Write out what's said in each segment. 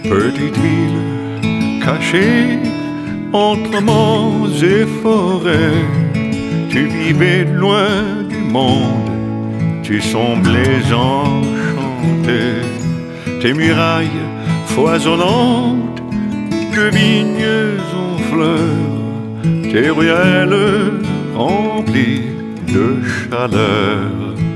Petite ville cachée entre monts et forêts, tu vivais loin du monde, tu semblais enchanté. Tes murailles foisonnantes de vignes en fleurs, tes ruelles remplies de chaleur.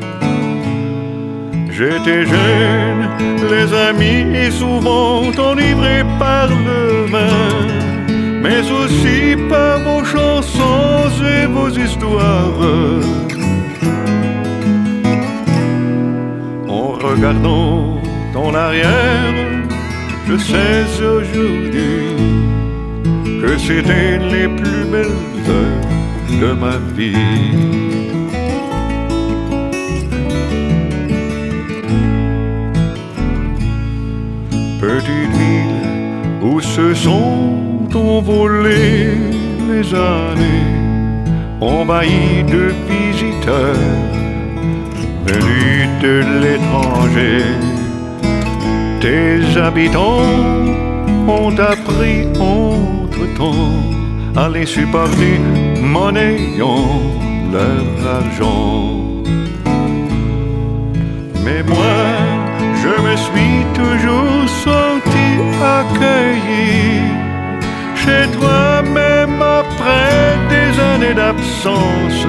J'étais jeune, les amis souvent enivrés par le vin, mais aussi par vos chansons et vos histoires. En regardant en arrière, je sais aujourd'hui que c'était les plus belles heures de ma vie. Petite ville où se sont envolées les années, envahies de visiteurs venus de l'étranger. Tes habitants ont appris entre-temps à les supporter, monnayant leur argent. Mais moi, je me suis toujours senti accueilli chez toi, même après des années d'absence.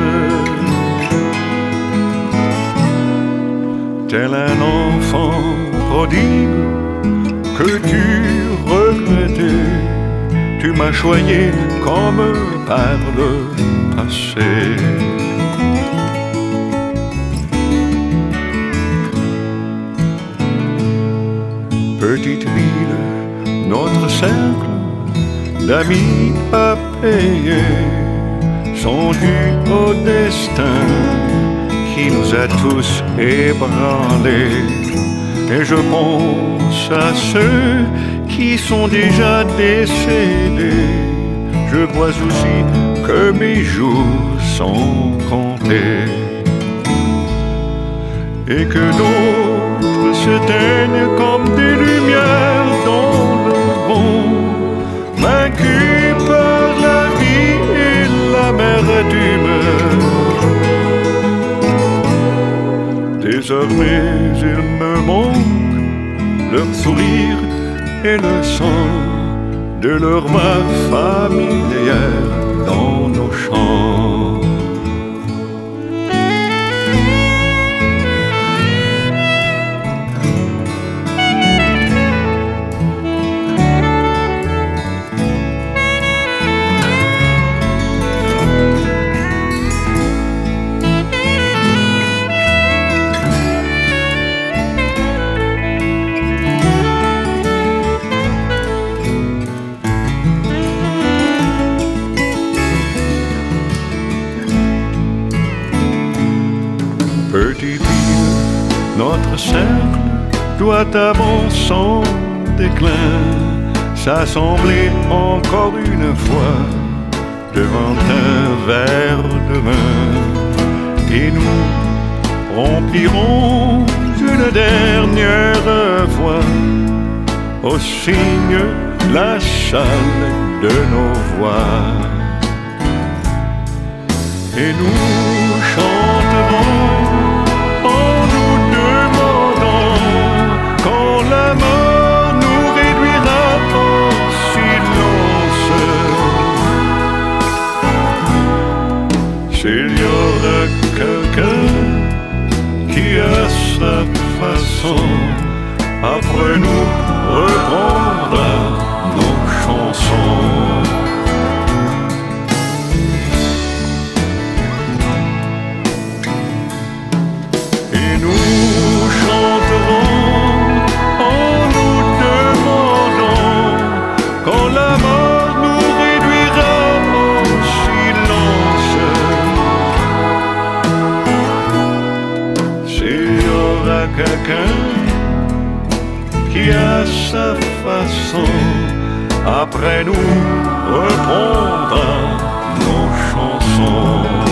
Tel un enfant prodigue que tu regrettais, tu m'as choyé comme par le passé. Petite ville, notre cercle d'amis a payé son dû au destin qui nous a tous ébranlés. Et je pense à ceux qui sont déjà décédés. Je vois aussi que mes jours sont comptés et que d'autres s'éteignent comme des lumières dans le vent, vaincus par la vie et l'amertume. Désormais il me manque leur sourire et le son de leur voix familière dans nos chants. Petite ville, notre cercle doit avant son déclin s'assembler encore une fois devant un verre de vin, et nous remplirons une dernière fois au signe la salle de nos voix, et nous chanterons en nous demandant quand la mort nous réduira en silence. S'il y aura quelqu'un qui à sa façon après nous reprendra nos chansons. Et nous chanterons en nous demandant quand la mort nous réduira en silence. S'il y aura quelqu'un qui à sa façon après nous reprendra nos chansons.